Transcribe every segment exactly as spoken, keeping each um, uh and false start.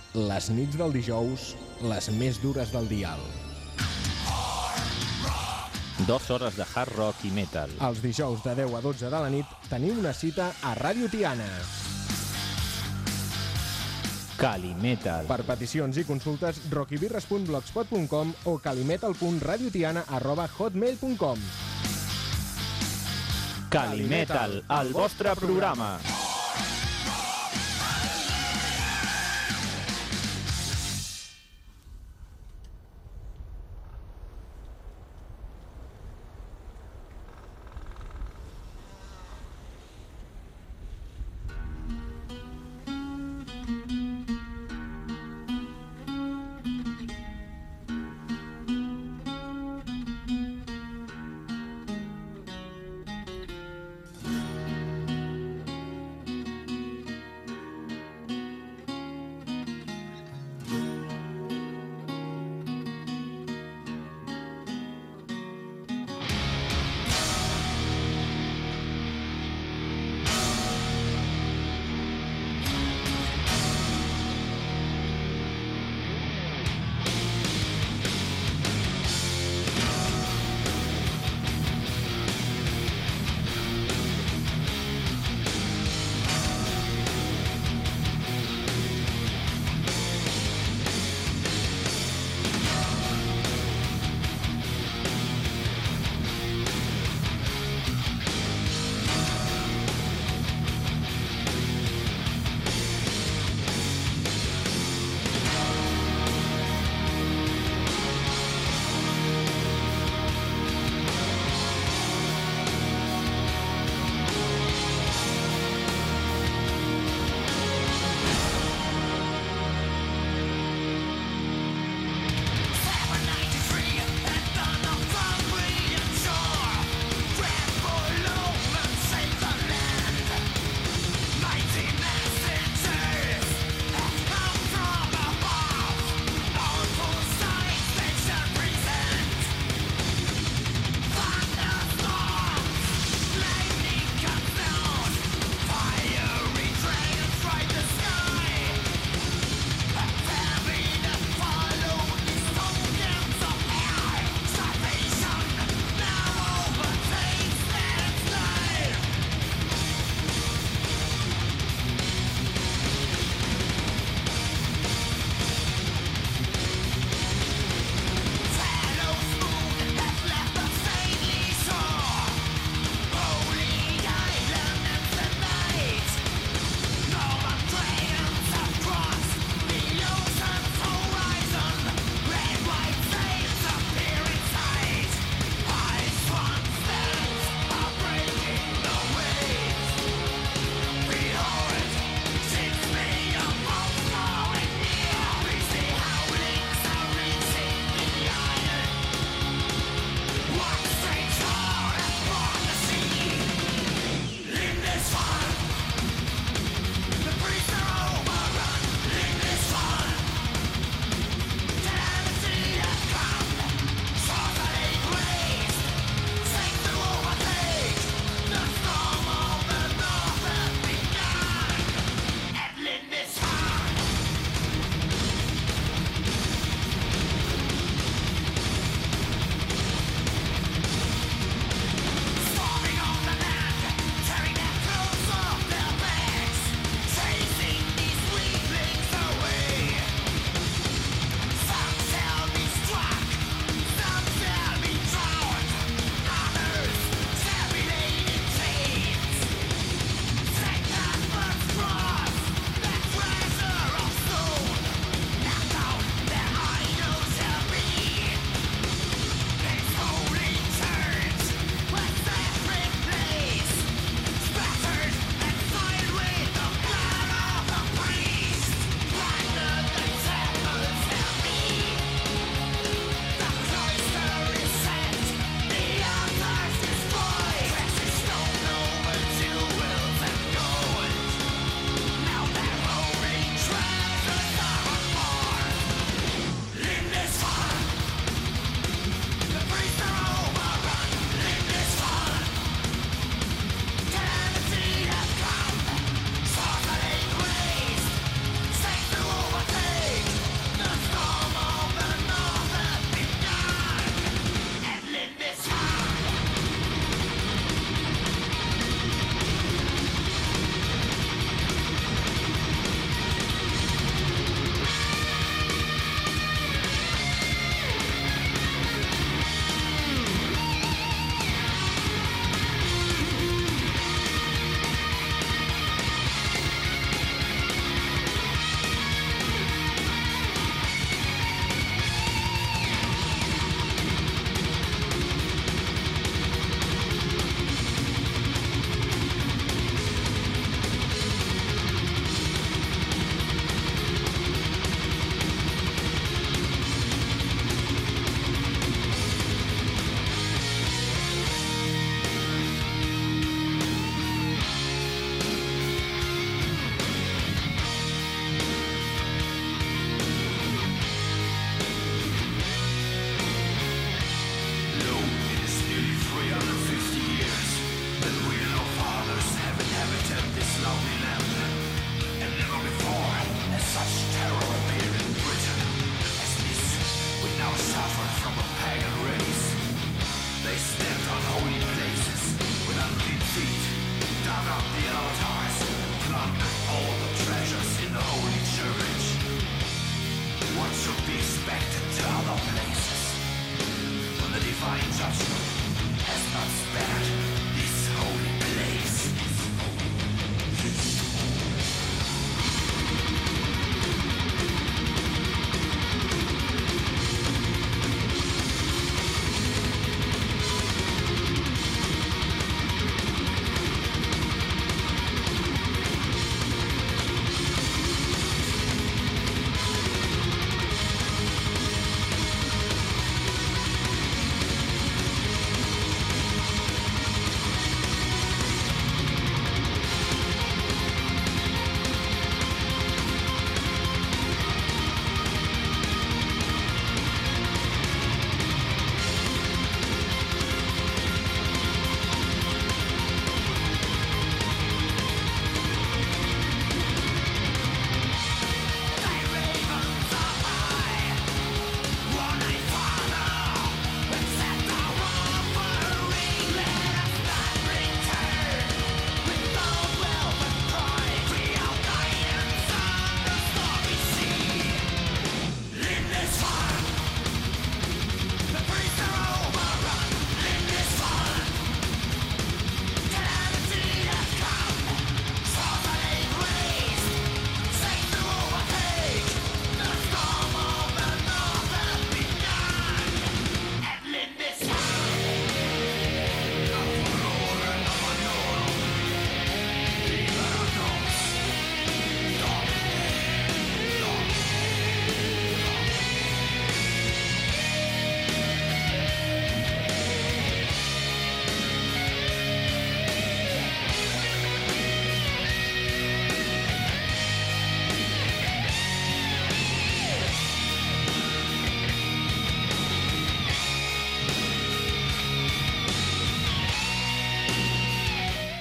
Les nits del dijous, les més dures del dial. Dos hores de hard rock i metal. Els dijous de deu a dotze de la nit teniu una cita a Ràdio Tiana. Calimetal. Per peticions i consultes, rockibirres punt blogspot punt com o calimetal punt radiotiana arroba hotmail punt com. Calimetal, el vostre programa.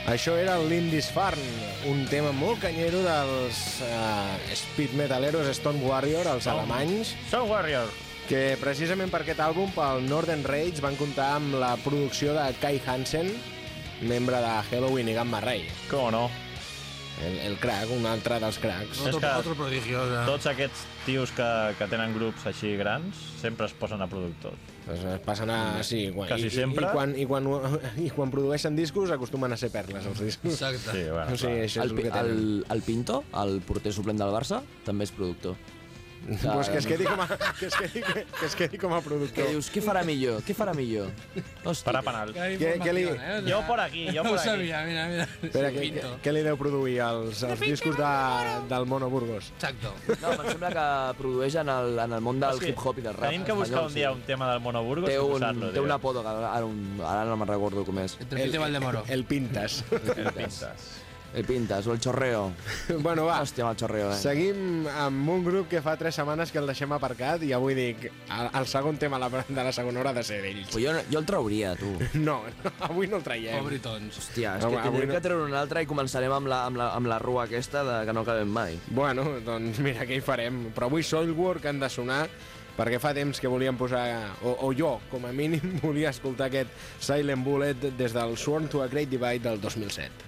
Això era el Lindisfarne, un tema molt canyero dels uh, speed metaleros Stone Warrior, els Stone. alemanys. Stone Warrior. Que precisament per aquest àlbum, pel Northern Rage, van comptar amb la producció de Kai Hansen, membre de Halloween i Gamma Ray. Com no? El, el crack, un altre dels cracs. Otro, És que otro prodigio. O sea. Tots aquests tios que, que tenen grups així grans sempre es posen a productors. Pues es passen a... Sí, quan, Quasi i, sempre. I, quan, i, quan, I quan produeixen discos acostumen a ser perles, els discos. Exacte. Sí, bueno, O sigui, això és El, el que el, tenen. el Pinto, el porter suplent del Barça, també és productor. Pues que es quedi com a, que es quedi, que es quedi com a Que productor. dius, què farà millor? Què farà millor? Hòstia. Para penal. Gran Què- què li- información, ¿eh? O sea, Jo por aquí, jo no por ho aquí. sabia, mira, mira. Espera, Sí, què, Pinto. què, què li deu produir als, als discos de, del Mono Burgos? Exacto. No, em sembla que produeix en el, en el món del Hosti, hip-hop i del rap Tenim que buscar espanyol, un dia sí. un tema del Mono Burgos Té i un, posar-lo. té un apodo, que ara, un- ara no me'n recordo com és. Entre Pinto y Valdemoro. El Pintas. El Pintas. El Pintas o el Chorreo. Bueno, va, Hòstia, amb el Chorreo, eh? seguim amb un grup que fa tres setmanes que el deixem aparcat i avui dic, el, el segon tema de la, de la segona hora ha de ser d'ells. Però jo, jo el trauria, tu. No, no, avui no el traiem. Pobritons. Hòstia, és No, que avui tindrem no. que treure un altre i començarem amb la, amb la, amb la rua aquesta de, que no acabem mai. Bueno, doncs mira, què hi farem? Però avui Soilwork han de sonar perquè fa temps que volíem posar, o, o jo, com a mínim, volia escoltar aquest Silent Bullet des del Sworn to a Great Divide del dos mil set.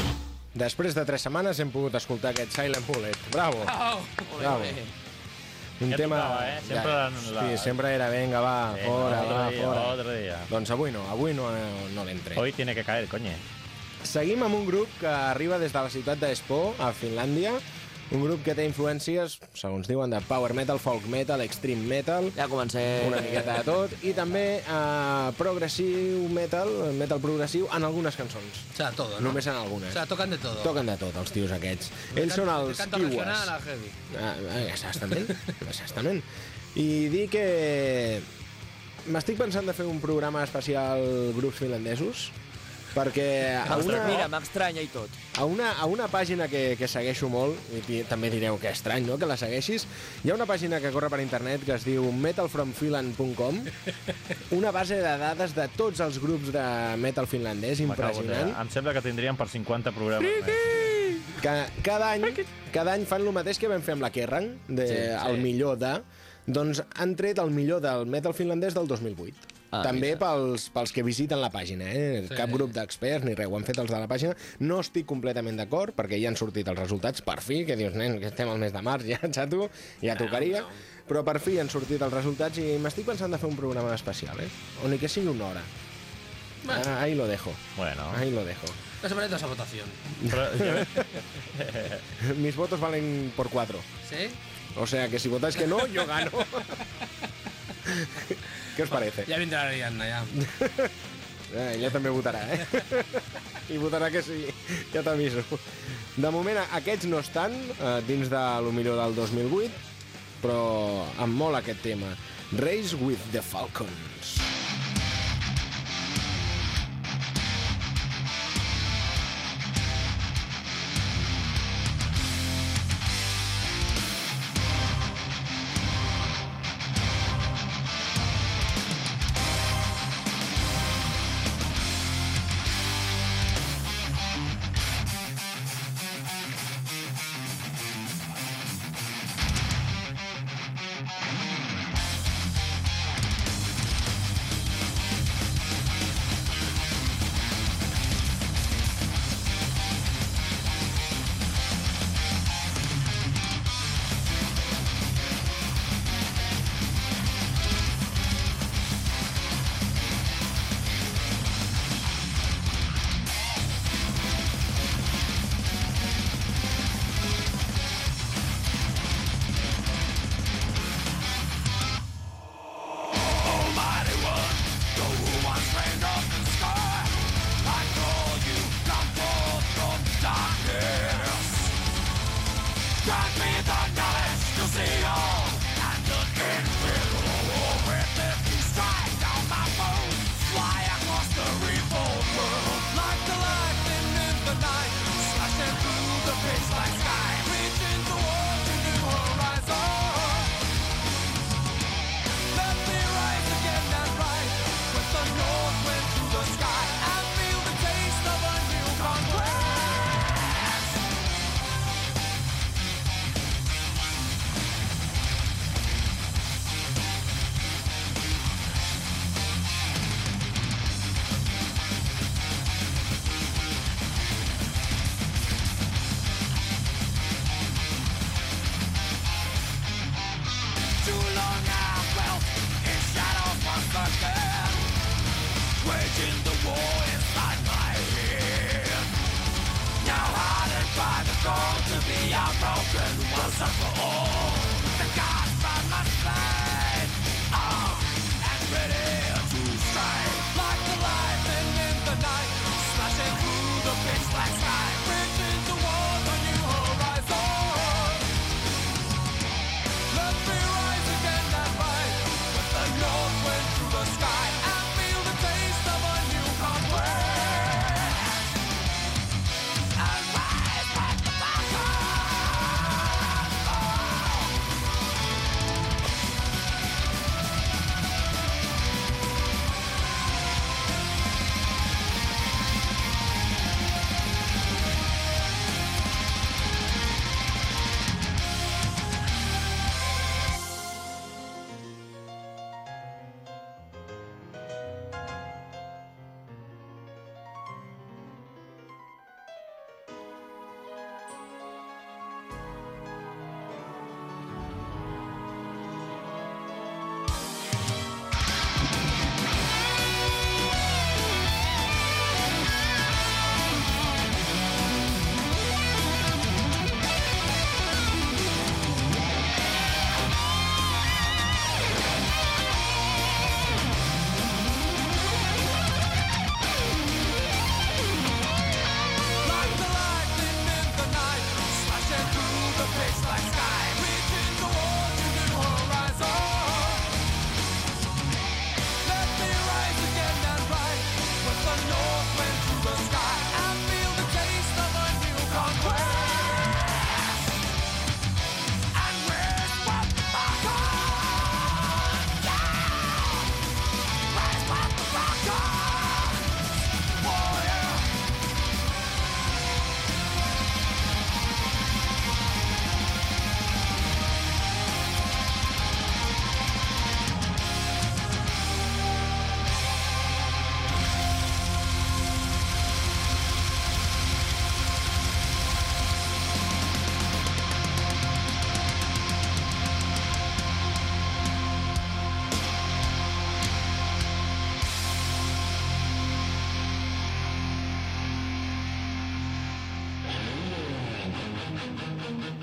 Després de tres setmanes hem pogut escoltar aquest Silent Bullet. Bravo! Oh, Bravo. Un Ja tema... tocava, eh? Sempre ja, en la- sí, sempre era, venga, va, Venga, fora, otro va, día, fora. otro día. Doncs avui no, avui no, no l'hem tret. Hoy tiene que caer, coño. Seguim amb un grup que arriba des de la ciutat d'Espoo, a Finlàndia. Un grup que té influències, segons diuen, de power metal, folk metal, extreme metal, Ja comencem. una miqueta de tot, i també eh, progressiu metal, metal progressiu, en algunes cançons. O sea, todo, ¿no? Només en algunes. O sea, tocan de todo. Toquen de tot, els tios aquests. De Ells can- són de els canto Kiwas. regional a heavy. Ah, ah, exactament, exactament. I dir que m'estic pensant de fer un programa especial grups finlandesos, perquè a una, Mira, m'estranya i tot. a una, a una pàgina que, que segueixo molt, i ti- també direu que estrany, no?, que la segueixis, hi ha una pàgina que corre per internet que es diu metal from finland punt com, una base de dades de tots els grups de metal finlandès, M'acabo de- impressionant. Em sembla que tindríem per cinquanta programes més. Que cada any, cada any fan el mateix que vam fer amb la Kerrang, de, Sí, sí, sí. el millor de... Doncs han tret el millor del metal finlandès del dos mil vuit. Ah, També mira. pels, pels que visiten la pàgina, eh? Sí. Cap grup d'experts ni res, ho han fet els de la pàgina. No estic completament d'acord, perquè ja han sortit els resultats, per fi, que dius, nen, que estem al mes de març, ja, xato, ja tocaria. Però per fi han sortit els resultats i m'estic pensant de fer un programa especial, eh? O ni que sigui una hora. Ah, ahí lo dejo, Bueno, ahí lo dejo. No se merece esa votación. però, ja, Mis votos valen por cuatro. ¿Sí? O sea que si votáis que no, yo gano. ¿Qué os parece? Ya vendrá Ariadna, ya. Eh, ella també votarà, eh? I votarà que sí, ja t'aviso. De moment, aquests no estan eh, dins de lo millor del dos mil vuit, però em mola aquest tema. Race with the Falcons.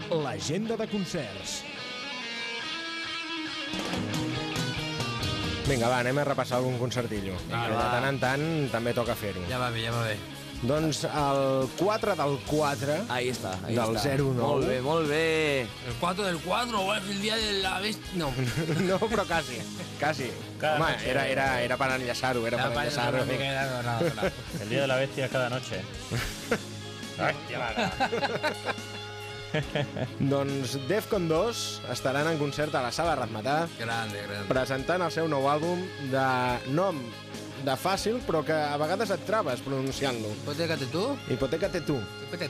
l'agenda de concerts. Vinga, va, anem a repassar algun concertillo. Va, de va. tant en tant també toca fer-ho. Ja va bé, ja va bé. Doncs el quatre del quatre Ahí està, ahí del està. zero nou. Molt bé, molt bé. El cuatro del cuatro, o el día de la bestia... No. No, però quasi, quasi. Cada Home, noche. era, era, era per enllaçar-ho, era per enllaçar-ho. una mica de- no, no, no. El día de la bestia cada noche. Hòstia, vaga. Doncs Defcon dos estaran en concert a la Sala Razmatà Grande, grande. presentant el seu nou àlbum de nom de fàcil, però que a vegades et trabes pronunciant-lo. Hipotecate tú. Hipotecate tu.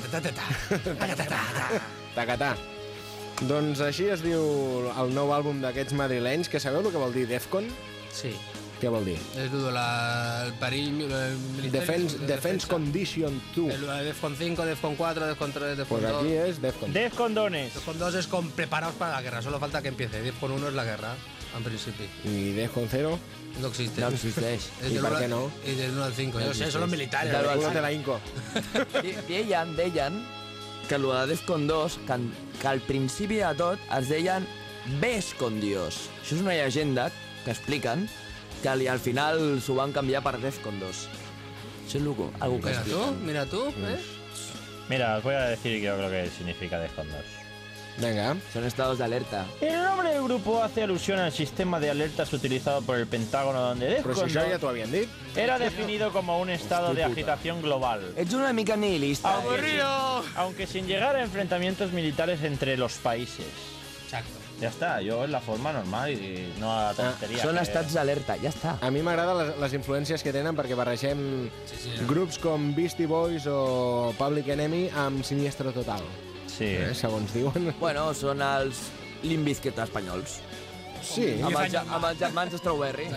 Tacatà. Doncs així es diu el nou àlbum d'aquests madrilenys, que sabeu el que vol dir Defcon? Sí. Què vol dir? Es dudo la, el perill... El militari- Defense, Defense Condition dos. El, el Defcon cinco, Defcon cuatro, Defcon tres, Defcon Pues dos. aquí es Defcon. Dez condones. Defcon dos es con preparados para la guerra, solo falta que empiece. Defcon uno es la guerra, en principi. I Defcon cero? No existe. No existeix. Es ¿Y del por uno- qué no? Y del uno al cinco. Yo sé, son los militares. Claro, El al culo te la hinco. De- Deien, deien que el de Defcon dos, que, en- que al principi de tot es deien Ves con Dios. Això és una llegenda que expliquen que li- al final s'ho van canviar per Defcon dos. Això és algo, algo que Mira tú, expliquen. mira tú, ¿eh? Mira, os voy a decir yo creo que significa Dez condones. Venga. Són estados de alerta. El nombre del grupo hace alusión al sistema de alertas utilizado por el Pentágono, donde Però si Defcon això ja dos t'ho havien dit. era definido como un estado de Hostia puta. agitación global. Ets una mica nihilista. eh? ¡Aburrido! Aunque sin llegar a enfrentamientos militares entre los países. Exacto. Ya está, yo es la forma normal y no a la tontería. Són que- estats d'alerta, ja està. A mi m'agraden les, les influències que tenen perquè barregem Sí, sí. grups com Beastie Boys o Public Enemy amb Siniestro Total, Sí. eh, segons diuen. Bueno, són els Limp Bizkit espanyols. Sí, Amb els, amb els germans Strawberry.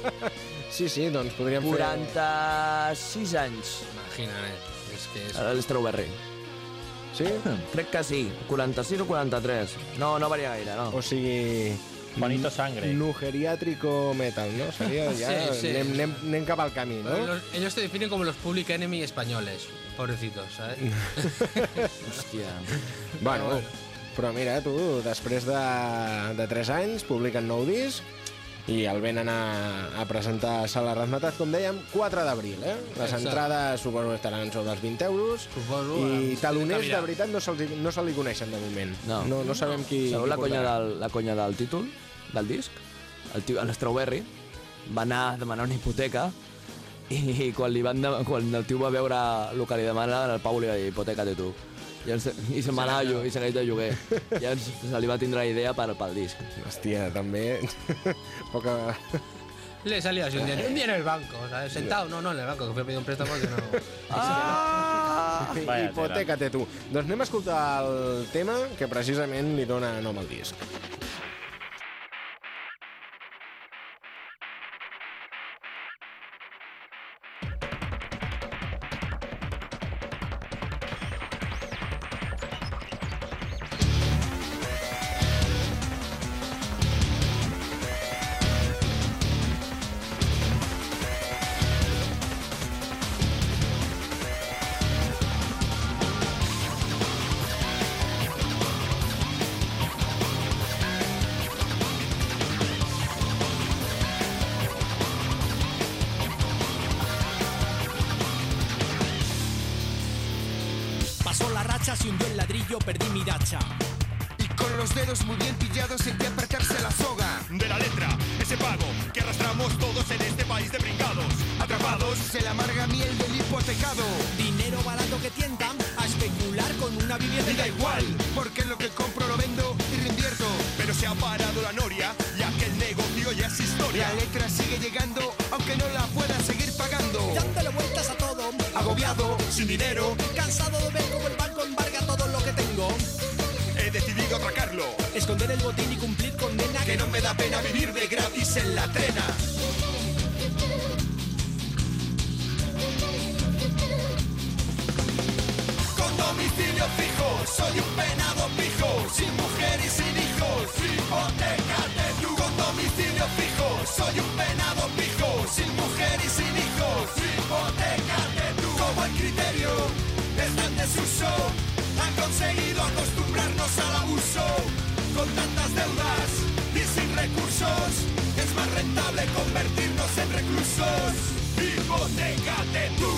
sí, sí, doncs podríem fer... quaranta-sis anys, Imagínate. Es que es... el Strawberry. Sí? Crec que sí, quaranta-sis o quaranta-tres. No, no varia gaire, no. O sigui... Bonito sangre. Nugeriátrico metal, ¿no? Seria ja... Sí, sí. Anem, anem, anem cap al camí, no? Los- ellos te definen como los Public Enemy españoles. Pobrecitos, ¿sabes? Hòstia. Bueno, però mira, tu, després de, de tres anys, publiquen nou disc i el venen a, a presentar a Sala Razmataz, com dèiem, quatre d'abril, eh? Les Exacte. entrades suposo que estaran sobre els vint euros Suposo, i eh, taloners de canviar. veritat no se'ls no se li coneixen de moment. No. no, no sabem qui... Sabeu qui la conya, portarà. del, la conya del títol del disc? El tio, l'Strawberry va anar a demanar una hipoteca i quan, li van de, quan el tio va veure el que li demana, el Pau li va dir hipoteca-te tu. I, el, i se'n va anar a lloguer, i segueix de lloguer. Llavors se li va tindre la idea per, pel disc. Hòstia, també... Poca... Le salió así un día, un día en el banco, ¿sabes? Sentado, no, no en el banco, que fui a pedir un préstamo que no... Ah! Vaya Hipotècate tu. Doncs anem a escoltar el tema que precisament li dona nom al disc. Pasó la racha, se hundió el ladrillo, perdí mi dacha. Y con los dedos muy bien pillados sentí apretarse la soga. De la letra, ese pago que arrastramos todos en este país de brincados. Atrapados en la amarga miel del hipotecado. Dinero barato que tientan a especular con una vivienda. Y da igual, porque lo que compro lo vendo y reinvierto. Pero se ha parado la noria, ya que el negocio ya es historia. La letra sigue llegando, aunque no la pueda seguir pagando. Dándole vueltas a todo, Agobiado, Sin dinero, cansado de ver cómo el banco embarga todo lo que tengo. he decidido atracarlo. Esconder el botín y cumplir condena. Que no me da pena vivir de gratis en la trena. Con domicilio fijo, soy un penado pijo. Sin mujer y sin hijos, hipotecate tú. Con domicilio fijo, soy un penado pijo. Sin mujer y sin hijos, hipotecate tú. Como el criterio está en desuso, han conseguido acostumbrarnos a la convertirnos en reclusos. Hipotécate tú.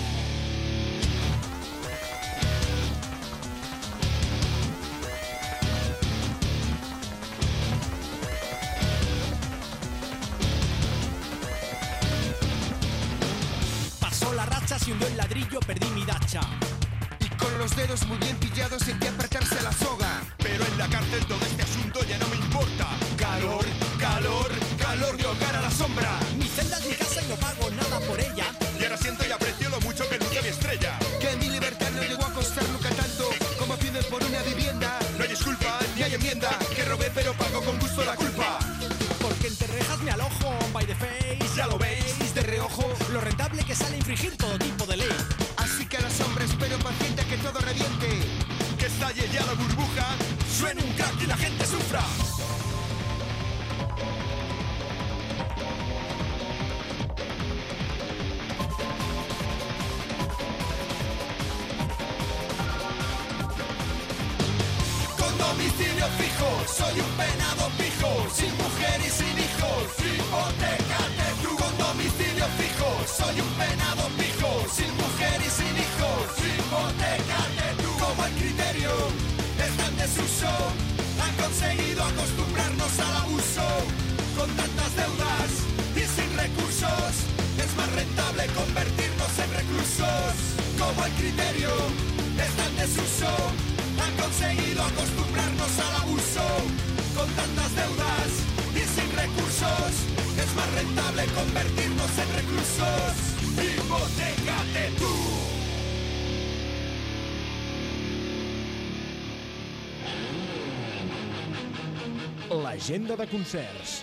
Pasó la racha, se hundió el ladrillo, perdí mi dacha. Y con los dedos muy bien pillados sentí apretarse la soga. Pero en la cárcel todo este asunto ya no me importa. Calor, calor, calor de hogar a la sombra. Mi celda es mi casa y no pago nada por ella. Y ahora siento y aprecio lo mucho que luce mi estrella. Que mi libertad no llegó a costar nunca tanto como piden por una vivienda. No hay disculpa ni hay enmienda. Que robé pero pago con gusto la culpa. Porque entre rejas me alojo, by the face. Ya lo veis, de reojo, lo rentable que sale infringir todo tipo de ley. Así que a la sombra espero paciente a que todo reviente. Que estalle ya la burbuja. Suene un crack y la gente sufra. Con domicilio fijo, soy un penado pijo, sin mujer y sin hijos. Hipotécate tú. Con domicilio fijo, soy un penado pijo, sin mujer y sin hijos. Hipotécate tú. Como el criterio está en desuso, han conseguido acostumbrarnos al abuso. Con tantas deudas y sin recursos, es más rentable convertirnos en reclusos. Como el criterio está en desuso, han conseguido acostumbrarnos al abuso. Con tantas deudas y sin recursos, es más rentable convertirnos en reclusos. Hipotécate tú. L'agenda de concerts.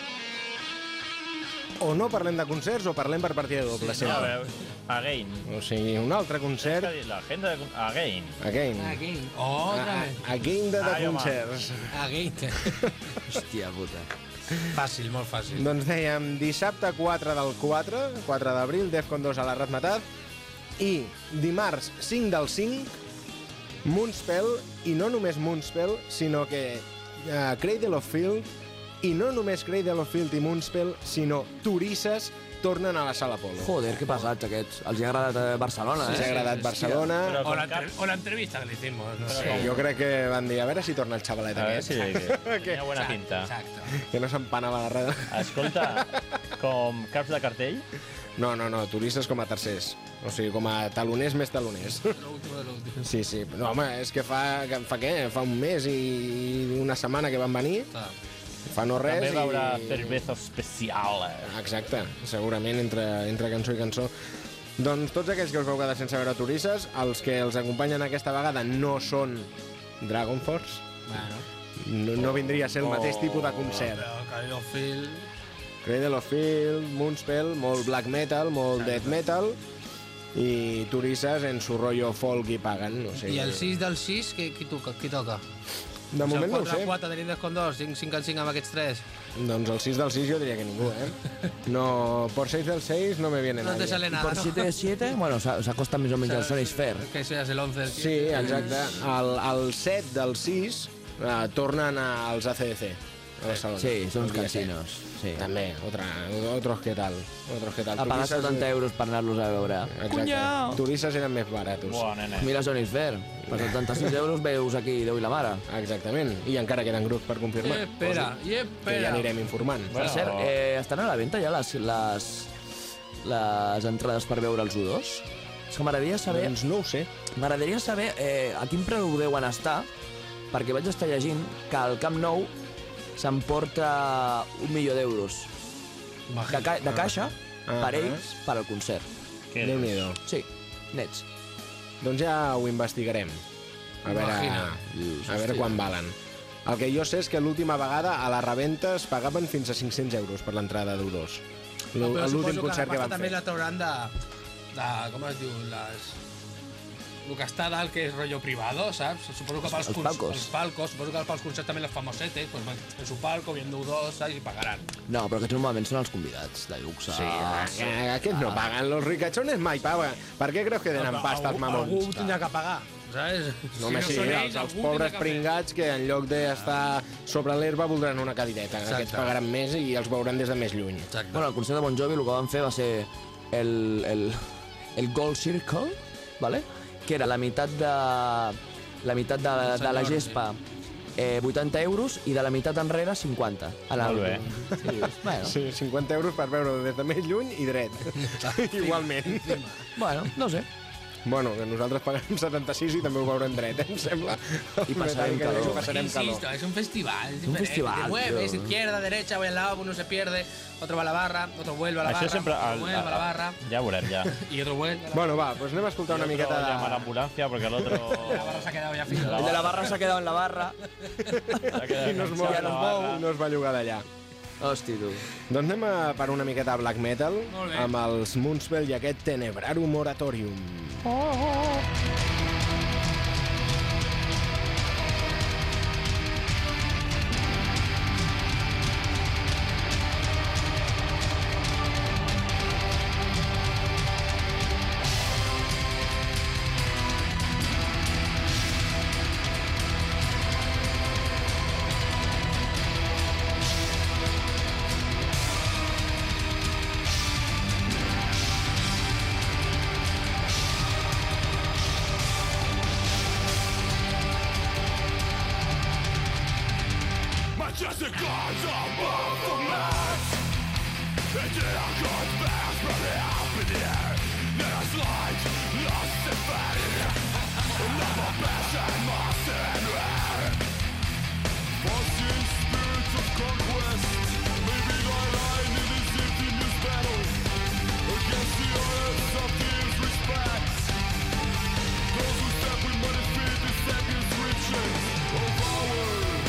O no parlem de concerts o parlem per partida doble. Sí, a veure, again. O sigui, un altre concert... L'agenda de... Again. Again. Again. Otra A- vez. Again de, de Ai, home. concerts. Again. Hòstia puta. Fàcil, molt fàcil. Doncs dèiem, dissabte quatre del quatre, quatre d'abril, Defcon dos a la Razmetat, i dimarts cinc del cinc, Moonspell, i no només Moonspell, sinó que uh, Cradle of Field, i no només Cradle of Field i Moonspell, sinó Turisses tornen a la Sala Polo. Joder, que pesats aquests. Els hi ha agradat a Barcelona, Els eh? ha agradat Barcelona. Però O com la, cap... entre- o la entrevista que le hicimos. No Però sé. com- Jo crec que van dir, a veure si torna el xavalet A veure aquest. si Que- tenia buena pinta. Exacto. Que no s'empanava la rada. Escolta, com caps de cartell, No, no, no, Turisses com a tercers. O sigui, com a taloners més taloners. Lo último de lo último. Sí, sí. No, home, és que fa, que fa què? Fa un mes i una setmana que van venir. Está. Fa no res també va haurà i... cerveza especial. Exacte, segurament entre, entre cançó i cançó. Doncs tots aquells que us vau quedar sense veure Turisses, els que els acompanyen aquesta vegada no són Dragon Force, Bueno. no, no vindria a ser el mateix tipus de concert. Pero Caído Phil. Cradle of Field, Moonspell, molt black metal, molt death metal, i Turisses en su rollo folk i pagan. O sigui, Y el sis del sis, què, qui, toca, qui toca? de moment no ho sé. quatre de l'Indes con dos, cinc, cinc al cinc amb aquests tres. Doncs el sis del sis jo diria que ningú, eh? No, por seis del seis no me viene No nadie. te sale I nada, per ¿no? siete de siete, bueno, s'ha- s'acosta més o menys al Sony Sphere. Que seas el once del Sí, exacte. El, el set del sis eh, tornen als A C D C, a Barcelona. Sí, són uns El dia set. casinos. Sí. També, otra, otros que tal. Otros que tal. A pagar Turisses- setanta euros per anar-los a veure. Exacte. Turisses eren més baratos. Buah, nene. Mira Sony Sphere. Per setanta-sis euros veus aquí Déu i la mare. Exactament. I encara queden grups per confirmar. I espera, i Que ja espera. anirem informant. Per cert, eh, estan a la venda ja les, les, les entrades per veure els U dos? És que m'agradaria saber... Doncs no ho sé. M'agradaria saber eh, a quin preu deuen estar, perquè vaig estar llegint que al Camp Nou s'emporta un milió d'euros de, ca de caixa Ah. per ells per al concert. Què Déu-n'hi-do. Sí, nets. Doncs ja ho investigarem. A veure, Imagina. a veure quan valen. El que jo sé és que l'última vegada a la reventa es pagaven fins a cinc-cents euros per l'entrada d'U dos. Però L'últim suposo concert que la van pasta també fer. la trauran de, de... Com es diu? Les... El que està dalt, que és rotllo privado, saps? Suposo que pels Els cons- palcos. Els palcos. Suposo que pels concerts també les famosetes, pues, van en su palco, viendo U dos, saps? I pagaran. No, però aquests normalment són els convidats de luxe. Sí, eh, aquests no paguen. Los ricachones mai paguen. Per què creus que tenen pasta els mamons? Algú tindrà que pagar, saps? No, home, sí, són els, ells, els algú pobres tindrà que fer. pringats que en lloc d'estar sobre l'herba voldran una cadireta. Exacte. Aquests pagaran més i els veuran des de més lluny. Exacte. Bueno, al concert de Bon Jovi el que van fer va ser el, el, el Gold Circle, ¿vale? Que era la meitat de, la meitat de, de la gespa, eh, vuitanta euros, i de la meitat enrere, cinquanta. Molt bé. Sí, bueno. Sí, cinquanta euros per veure des de més lluny i dret. Igualment. Bueno, no sé. Bueno, que nosaltres paguem setanta-sis i també ho veurem dret, eh, em sembla. I passarem calor. I passarem calor. Insisto, es un festival. Es Un diferente. festival, Te mueves, tío. izquierda, derecha, voy al lado, uno se pierde, otro va a la barra, otro vuelve a la Això barra, sempre... otro vuelve a la barra, Ja ho veurem, ja. y otro vuelve a la Bueno, va, doncs anem a escoltar una miqueta Otro llama a la de... ambulancia porque el otro... La barra se ha quedado ya fija. El de la barra s'ha quedat en la barra. I no es mou, Ja no es mou. i no es va llogar d'allà. Hosti, tu. Doncs anem a per una miqueta de black metal Molt bé. amb els Moonspell i aquest Tenebrarum Moratorium. Majestic gods above the mass. Into the gods back from the up in the air. Let us light, lost and fading. Love of passion, master and rare. Passing spirits of conquest. Maybe thy line in this emptiness battle. Against the earth of tears respect. Those who step with money feed the second riches of our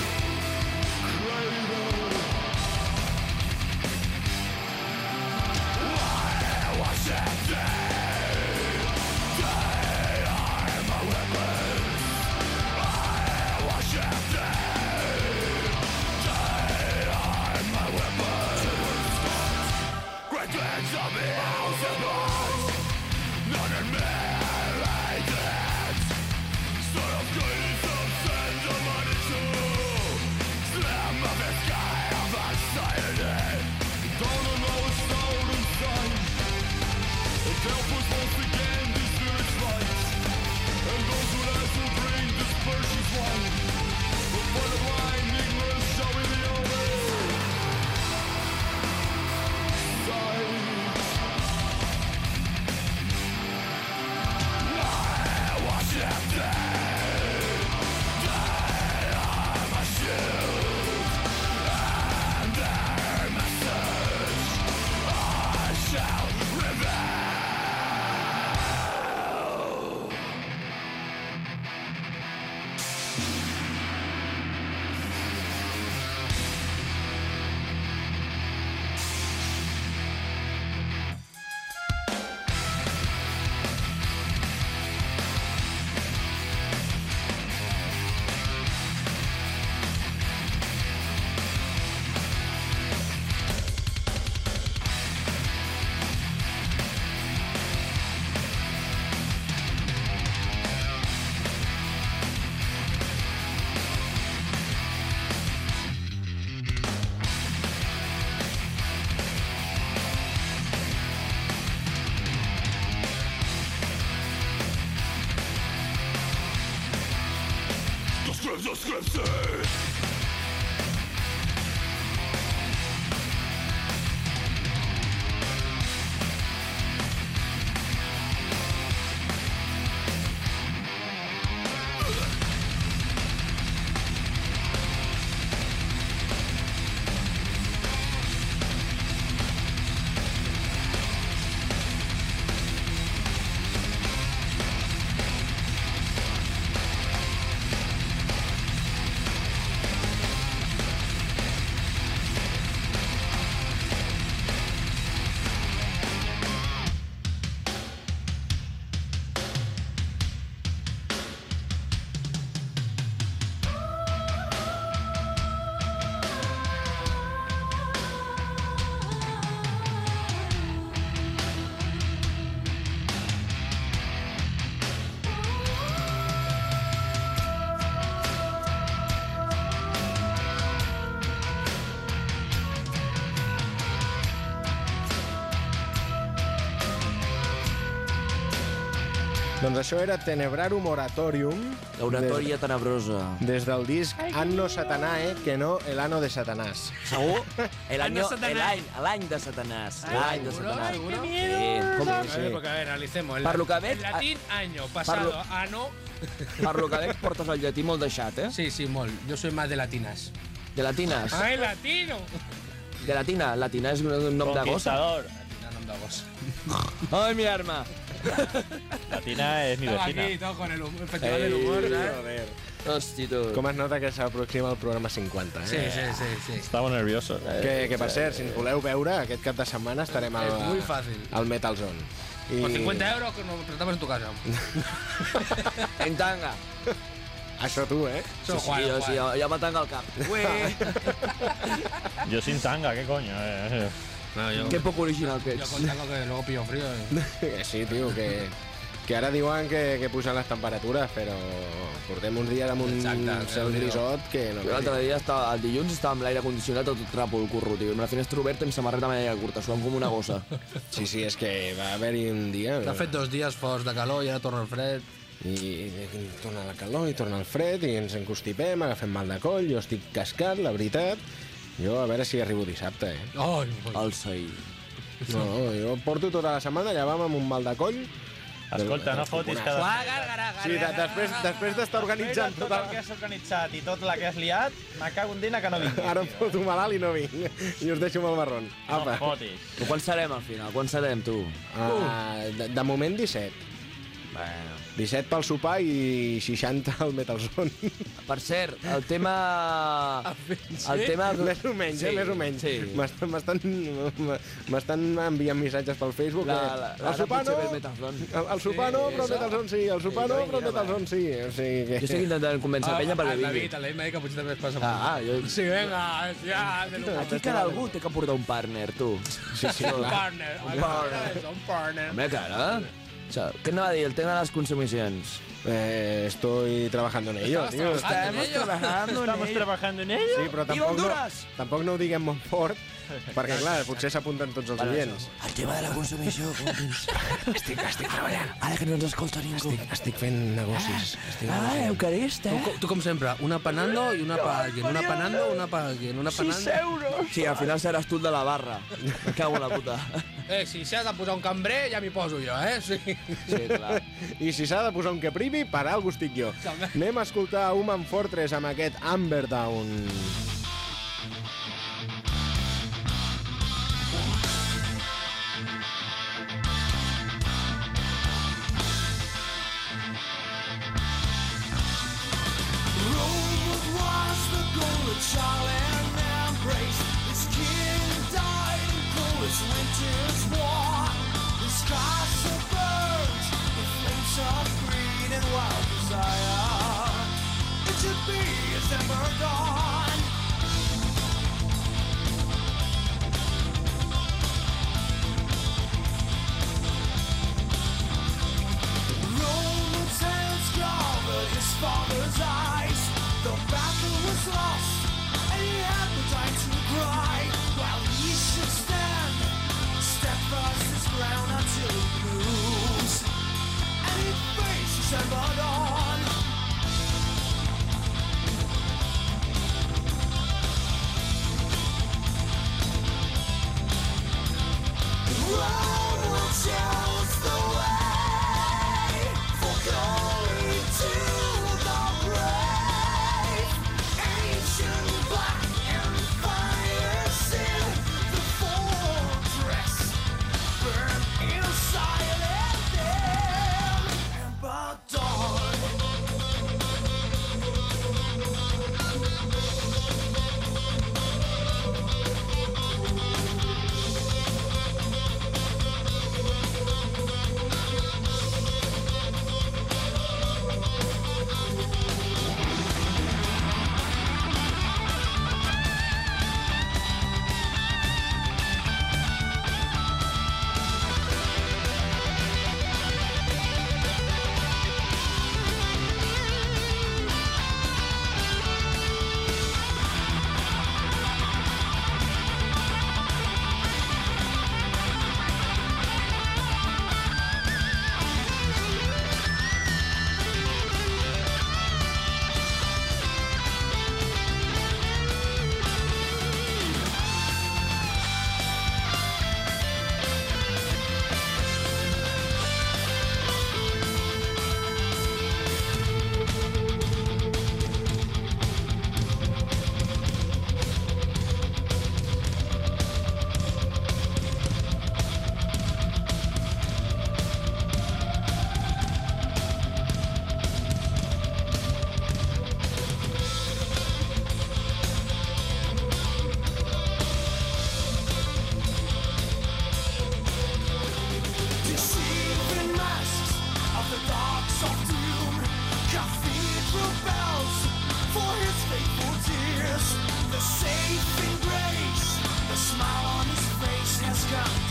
The scripture. Doncs això era Tenebrarum Oratorium. L'oratòria tenebrosa. Des del disc Anno Satanae, que no el ano de Satanás. Segur? El Anno año, Satanás. el any, l'any de Satanàs. L'any de ¿Seguro? Satanàs. ¿Seguro? Sí, com Sí, A sí. ver, porque a ver, analicemos. El, Per lo que veig, el latín, año. Pasado, lo- ano. Per lo que veig, portes el llatí molt deixat, eh? Sí, sí, mol. Yo soy más de latinas. De latines. ¡Ay, latino! De latina. Latina és un nom de gossa. Conquistador. Latina no me da voz. Ai, mi arma. Latina es mi Estaba vecina. aquí todo con el, hum- el festival del humor, ¿sabes? Joder. Hosti, tu. Com es nota que s'aproxima el programa cinquanta, eh? Sí, sí, sí, sí. Estamos nerviosos. Que, que per cert, si ens voleu veure, aquest cap de setmana estarem al, Es muy fácil. al Metal Zone. I... Por cincuenta euros que nos presentamos en tu casa. En tanga. Això tu, eh? Eso, Sí, Juan, sí, Juan. sí, ja, ja me tanga el cap. Ué. Yo sin tanga, ¿qué coño? Eh, No, yo, Que poc original que yo ets. con tango que luego pillo frío. eh. Que sí, tio, que, que ara diuen que, que pugen les temperatures, però portem uns dies amb un Exacte, cel Déu-n'hi-do. grisot que no... Jo l'altre dia, estava, el dilluns, estava amb l'aire condicionat a tot trapo, el curro, tio. Amb la finestra oberta, amb samarreta malla curta, suant com una gossa. Sí, sí, és que va haver-hi un dia... Ha fet dos dies forts de calor i ara torna el fred. I, i torna la calor i torna el fred i ens encostipem, agafem mal de coll, jo estic cascat, la veritat. Jo a veure si arribo dissabte, eh? Ai, El saí. No, jo porto tota la setmana, ja vam amb un mal de coll. Escolta, no fotis cada... Sí, de, després, després d'estar organitzant tot tota el que has organitzat i tot la que has liat, me cago en dina que no vinguis. Ara em foto malalt i no vinc. I us deixo amb el marrón. No Apa. em fotis. Però quan serem, al final? Quan serem, tu? Uh, de, de moment disset. Bueno. disset pel sopar i seixanta al Metal Zone. Per cert, el tema... El tema... Més o menys, Sí, eh? Més o menys. sí. M'estan- M'estan m'estan enviant missatges pel Facebook. La- que la- el ara sopar no, potser ve el Metal Zone. el, el sopar no, però el Metal Zone sí. El sopar no, però el Metal Zone sí. O sigui que... Jo estic intentant convèncer Penya perquè el vingui. David, el David m'ha dit que potser també es passa. Ah, jo... Sí, venga, ja, de lo Aquí cada algú té que portar un partner, tu. Sí, sí, Un clar. partner. Un partner. Un partner. Home, cara. O sea, què anava a dir? El tema de les consumicions. Eh, estoy trabajando en ello, tío. Estamos trabajando Estamos trabajando en ello. Sí, però Viva tampoc no, Honduras! tampoc no ho diguem molt fort, perquè, clar, potser s'apunten tots els oients. El tema de la consumició, com tens? Estic, estic treballant. Ara que no ens escolta ningú. Estic, estic fent negocis. Estic Ah, eucarista, Tú, eh? co- tú como siempre, una panando y una para alguien, una panando, una para alguien, una panando. Sí, al final seràs tu el de la barra. Me cago en la puta. Eh, si s'ha de posar un cambrer, ja m'hi poso jo, eh? Sí. Sí, clar. I si s'ha de posar un que privi, per algú estic jo. Anem a escoltar Human Fortress amb aquest Amberdown. Rome was the goal of Charlie and embrace. His king died in coolest winter's war. His castle burns with flames of greed and wild desire. It should be a December dawn. Roman's hands covered his father's eyes. The battle was lost, and he had the time to cry. While he should stand, steadfast his ground until he proves, and he faces December dawn. Rome will tell us the way for glory to the brave. Ancient black empires in the fortress burn in silent air. Ember dawn.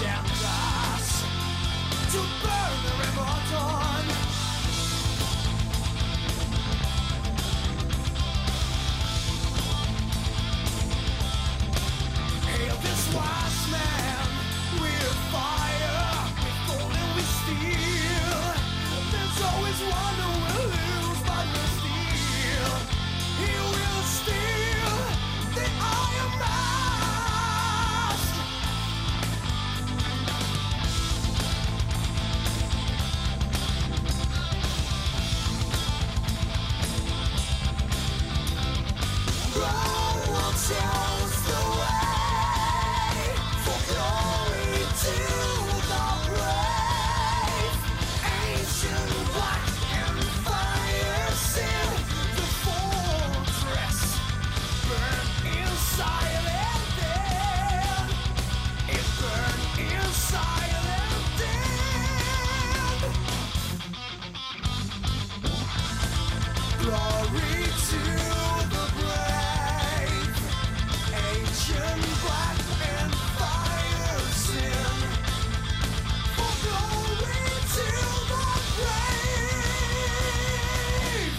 gas to burn the remote on. Hail this wise man with fire, with gold and with steel. There's always one who will lose, but will steal. He will steal the iron mask. No one tells the way for glory to the brave. Ancient black and fire seal the fortress. Burn inside and dead. It burned inside and dead. Glory to the brave. Ancient black and fire sin. For glory to the brave.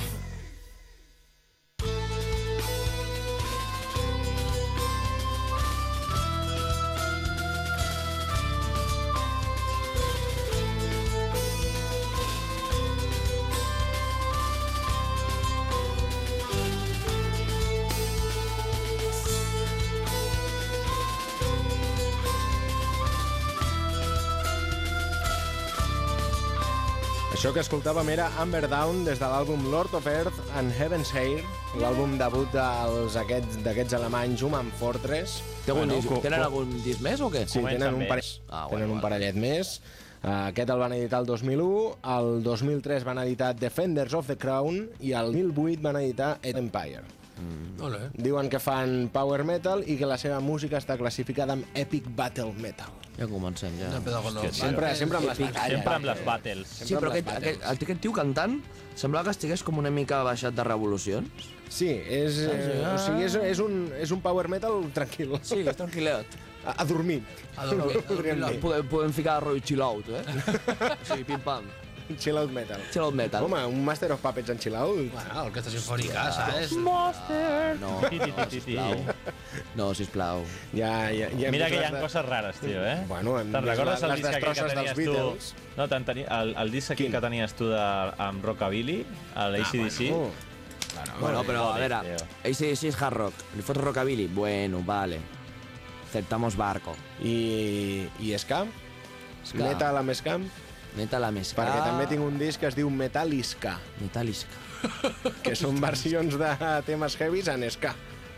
Això que escoltàvem era Amber Down des de l'àlbum Lord of Earth and Heaven's Hair, l'àlbum debut dels aquests d'aquests alemanys Human Fortress. Té algun Bueno, disc, co- tenen co- algun disc més o què? Sí, Comencen tenen un, bé. parell, Ah, bueno, tenen un bueno. parellet més. Uh, aquest el van editar el dos mil u, el dos mil tres van editar Defenders of the Crown i el dos mil vuit van editar Empire. Molt bé. Diuen que fan power metal i que la seva música està classificada amb epic battle metal. Ja comencem, ja. No empezó con los Sempre, battles. sempre amb les batalles. Sempre amb les battles. Sí, però aquest, aquest, aquest tio cantant semblava que estigués com una mica baixat de revolucions. Sí, és, eh, o sigui, és, és, un, és un power metal tranquil. Sí, és tranquil·let. A- Adormit. Adormit, Podríem dir. Podem, podem ficar rotllo chill out, eh? Sí, pim-pam. Chill out metal. Chill out metal. Home, un Master of Puppets en chill out. Bueno, orquesta sinfònica, ¿sabes? No, Ti, ti, ti, ti, ti. no, sisplau. Ja, ja, ja hem Mira vist que hi les ha de- coses rares, tio, eh? Bueno, hem Te'n vist recordes la- el les disc aquell que destrosses dels tenies tu? Beatles? No, te'n teni... el, el disc aquí Quin? que tenies tu de, amb Rockabilly, a l'A C D C. Oh, Bueno, però a joder, veure, tío. A C D C és hard rock. Li fots rockabilly? Bueno, vale. Aceptamos barco. I, i Ska? Ska. Metal amb Ska? Metal a més. Perquè també tinc un disc que es diu Metal-Ska, Metal·lisca. que són versions de temes heavies en Ska.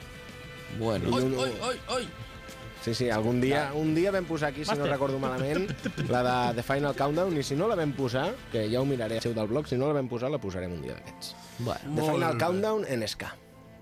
Bueno. Oi, oi, oi, oi. Sí, sí, algun dia, un dia vam posar aquí, si no Master. recordo malament, la de The Final Countdown, i si no la vam posar, que ja ho miraré al seu del blog, si no la vam posar, la posarem un dia d'aquests. Bueno. The Molt Final bé. Countdown en Ska.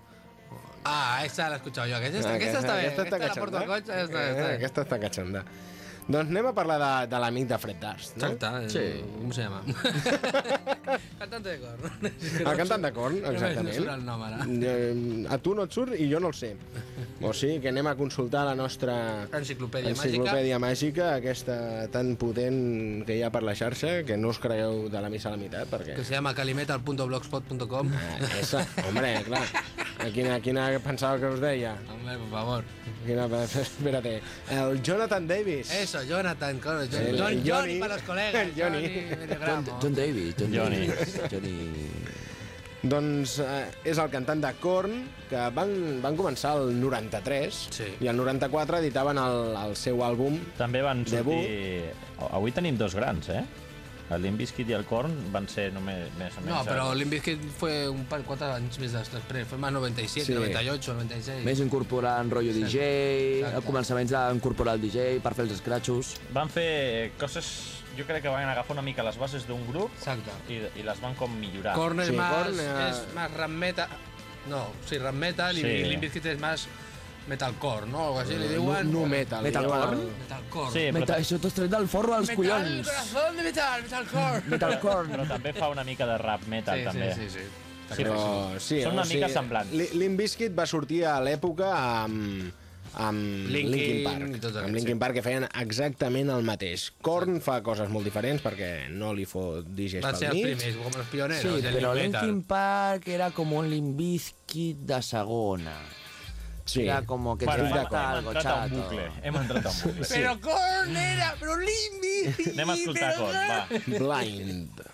Ah, esta la he escuchado yo. Aquesta, aquesta està bé. Aquesta, la porto al cotxe. Esta, Eh, esta. aquesta està catxonda. Doncs anem a parlar de, de l'amic de Fred Durst, no? Exacte. Sí. eh, ¿Cómo se llama? Cantante de cor. El cantant de corn, No exactament. surt el nom, ara. Eh, A tu no et surt i jo no el sé. O sigui que anem a consultar la nostra Enciclopèdia màgica. enciclopèdia màgica, aquesta tan potent que hi ha per la xarxa, que no us cregueu de la missa a la meitat, perquè... Que se llama calimetal punto blogspot punto com. Ah, esa, hombre, clar. A quina, quina pensava que us deia? Hombre, por favor. Quina, espérate. El Jonathan Davis. Eso, Jonathan, claro. John, El- John, el Johnny Johnny. para los colegas. El Johnny. Johnny, John, Telegramo. John Davis. John Johnny. Davis. Johnny... Doncs eh, és el cantant de Korn, que van, van començar el noranta-tres, Sí. i el noranta-quatre editaven el, el seu àlbum. També van Debut. sortir... Avui tenim dos grans, eh? El Limp Bizkit i el Korn van ser només més o menys... No, pero Limp Bizkit fue un par, cuatro años més després. Fue más noventa y siete, Sí. noventa y ocho, noventa y seis. Més incorporant rotllo D J, Exacte. a començaments d'incorporar el D J per fer els scratchos. Van fer coses... Jo crec que van agafar una mica les bases d'un grup Exacte. i, i les van com millorar. Korn es Sí, más, Korn, eh, es más rap metal. No, sí, rap metal Sí. y Limp Bizkit es más metalcore, ¿no? Algo así le diuen. Nu, nu metal. Metalcore? Diuen el- Metalcore. Sí, però, Metal, això t'ho has tret del forro dels Metal, collons. corazón de metal, metalcore. Metalcore. però també fa una mica de rap metal, Sí, també. sí, sí, sí. Sí, Però, sí, Són una o sigui, mica semblants. Li- Limp Bizkit va sortir a l'època amb, amb Linkin Linkin i Park, tots aquests, amb Linkin sí. Park, que feien exactament el mateix. Korn fa coses molt diferents perquè no li fot D Js Van pel ser els mig. primers, com els pioneros. Sí, del però new metal. Linkin Park era com un Limp Bizkit de segona. Sí. Era como que Bueno, te hem, falta hem algo, entrat a un chato. bucle. Hem entrat a un bucle. Sí. Però Korn era... Però Limbi... Anem a escoltar Korn, va. Blind.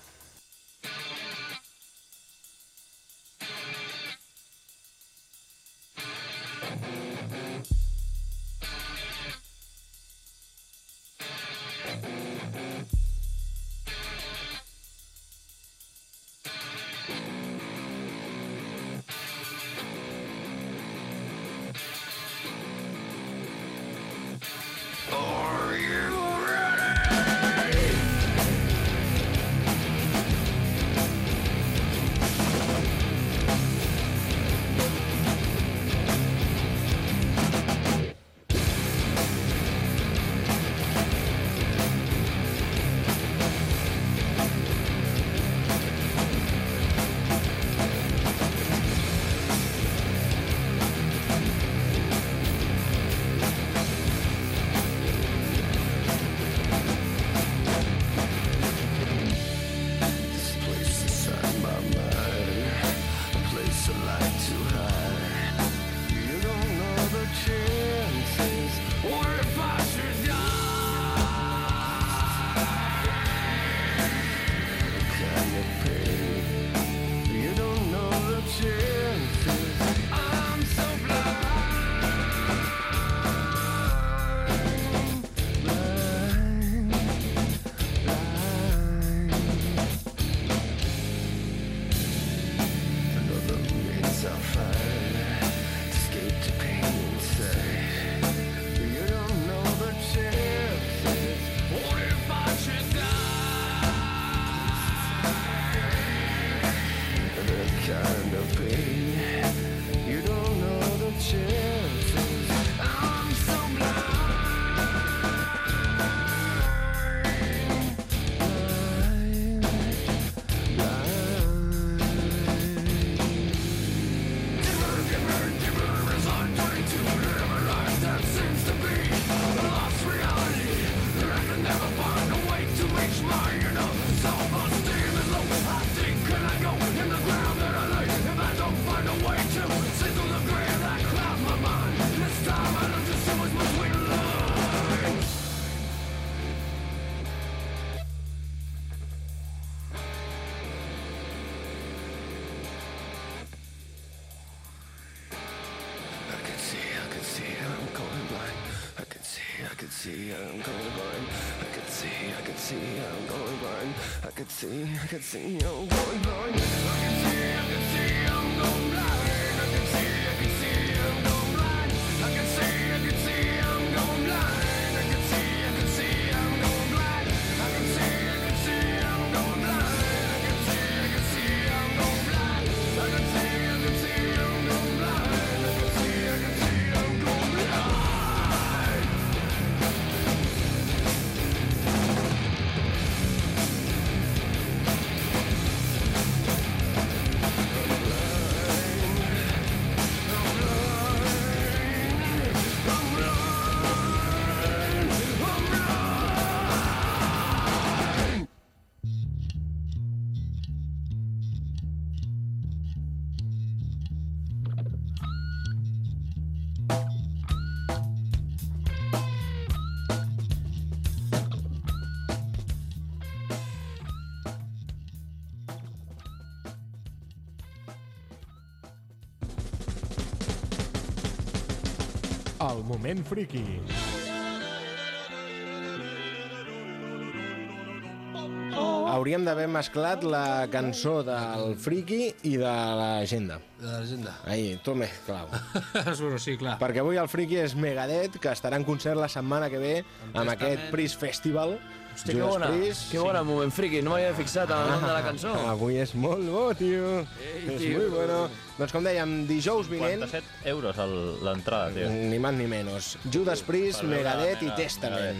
see I'm going blind. I could see, I could see I'm going blind. I could see, I could see I'm going blind. I could see, I could see I'm going blind. I could see, I could see I'm going blind. I could see, I could see I'm going blind. I could see, I could see I'm going blind. I could see, I could see I'm going blind. I could see, I could see I'm going blind. I could see, I could see I'm going blind. I could see, I could see I'm going blind. El moment friki. Hauríem d'haver mesclat la cançó del friki i de l'agenda. De l'agenda. Ahí, tot mesclau. Bueno, sí, clar. Perquè avui el friki és Megadeth, que estarà en concert la setmana que ve amb aquest Priest Festival. Hòstia, que bona, Priest. que bona moment friki, no m'havia fixat en el nom de la cançó. Avui és molt bo, tio. Ei, és tio. muy bueno. Doncs com dèiem, dijous vinent, cinquanta-set euros el- l'entrada, tio. ni más ni menos. Judas Priest, Per veure Megadeth i Mega- Testament. Megadeth.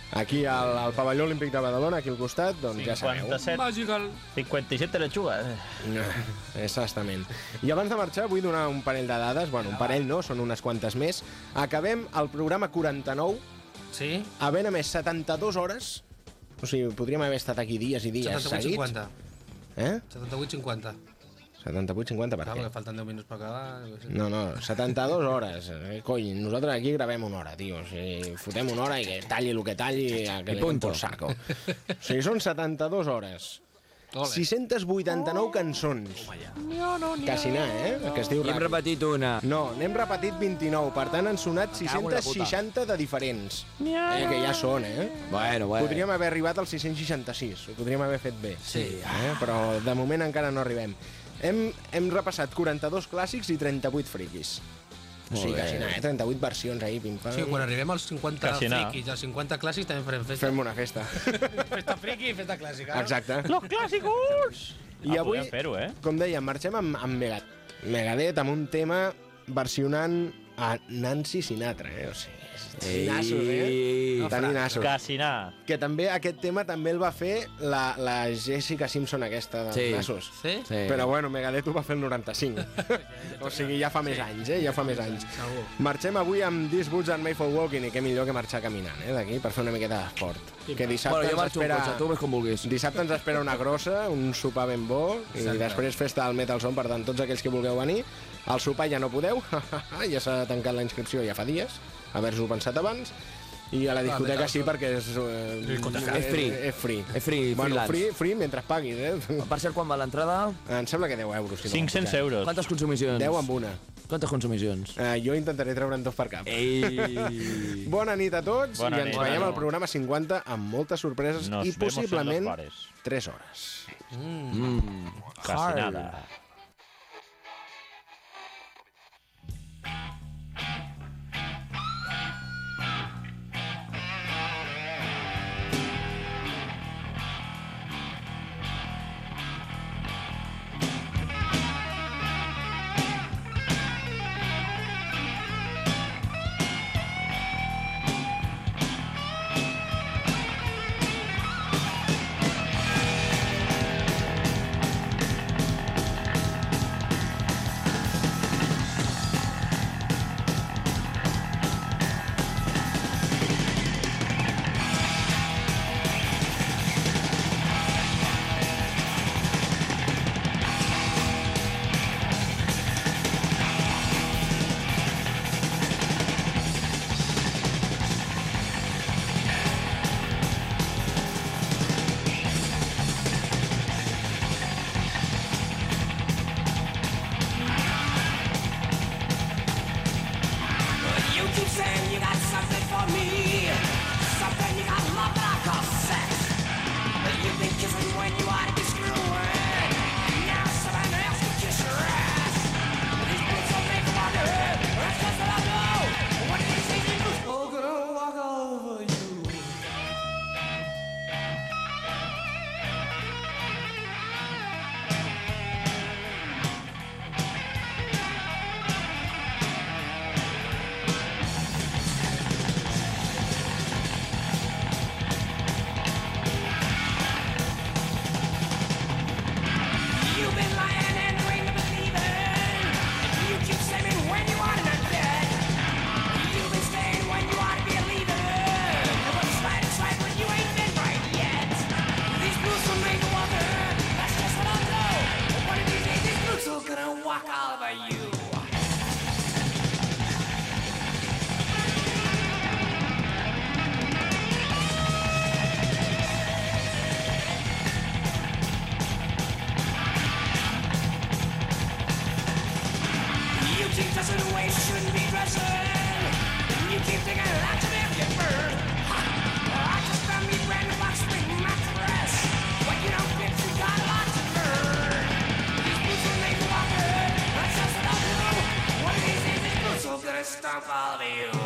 aquí al, al pavelló olímpic de Badalona, aquí al costat, doncs ja sabeu. Magical. cinquanta i set lechugas. Exactament. I abans de marxar vull donar un parell de dades, bueno, un parell no, són unes quantes més. Acabem el programa quaranta-nou, Sí? havent a més setanta-dues hores, o sigui, podríem haver estat aquí dies i dies setanta-vuit seguits. cinquanta. Eh? setanta-vuit cinquanta. setanta-vuit cinquanta, per Clar, què? perquè falten deu minuts per acabar. jo què sé. No, no, setanta-dues hores. Eh, cony, nosaltres aquí gravem una hora, tio. O sigui, fotem una hora i que talli el que talli, que li punto. por saco. O sigui, són setanta-dues hores. Ole. sis-centes vuitanta-nou cançons. Quasi anar, eh? Que es diu I hem ràpid. repetit una. No, n'hem repetit vint-i-nou, per tant han sonat cago en la sis-cents seixanta de diferents. Eh, que ja són, eh? Bueno, bueno. Podríem haver arribat als sis-cents seixanta-sis, ho podríem haver fet bé. Sí. Eh? Però de moment encara no arribem. Hem, hem repassat quaranta-dos clàssics i trenta-vuit friquis. O sigui, Molt bé. quasi anar, eh? trenta-vuit versions ahí, pim-pam. Sí, quan arribem als cinquanta Quasi anar. friquis i als cinquanta clàssics també farem festa. Fem una festa. Festa friqui i festa clàssica. no? Exacte. Los clàssicos! I ah, avui, podem fer-ho, eh? com dèiem, marxem amb, amb Megadeth. Megadeth amb un tema versionant a Nancy Sinatra, eh? O sigui, Ei. nassos, eh? No, Tenir Fran. nassos. Quasi anar. Que també aquest tema també el va fer la, la Jessica Simpson aquesta dels Sí. nassos. Sí? Sí. Però bueno, Megadeth ho va fer el noranta-cinc. O sigui, ja fa més anys, eh? Ja fa més anys. Segur. Marxem avui amb These Boots Are Made for Walking i què millor que marxar caminant, eh? D'aquí, per fer una miqueta d'esport. Que dissabte Bueno, jo ens marxo espera... un cotxe, tu ves com vulguis. Dissabte ens espera una grossa, un sopar ben bo, i Exacte. després festa al Metal Zone, per tant, tots aquells que vulgueu venir. Al sopar ja no podeu, ja s'ha tancat la inscripció ja fa dies, haver-vos-ho pensat abans. I a la discoteca Metal sí, Zone. perquè és... Eh, És free. És, és free. És free, Bueno, freelance. free, free mentre paguis, eh? Per cert, quan va l'entrada? Em sembla que deu euros. Si no cinc-cents m'ho euros. Quantes consumicions? deu amb una. Quantes consumicions? Uh, jo intentaré treure'n dos per cap. Ei! Bona nit a tots Bona i ens nit. veiem Bona al programa cinquanta amb moltes sorpreses Nos i vemos en possiblement los bares. tres hores. Mm. Casi Hard. nada. You keep saying you got something for me, something you got love that I call sex. But you've been kissing when you ought to be screwing. Now someone else can kiss your ass. These boots will make them on your head. That's just what I know. What do you say these boots are gonna walk all over you? You've been lying and waiting to believe it. You keep saying when you ought to not dead. You've been staying when you ought to be leaving. And what's right is right when you ain't been right yet. These boots will make a woman. That's just what I know. But one of these days, these boots are gonna walk all over you. You keep dressing the way you shouldn't be dressing. You keep thinking lots of if you burn. I just found me brand new box spring mattress. What you don't get, you got a lot to learn. These boots will make you walk ahead. That's just what I know. One of these days, these boots are gonna stomp all of you.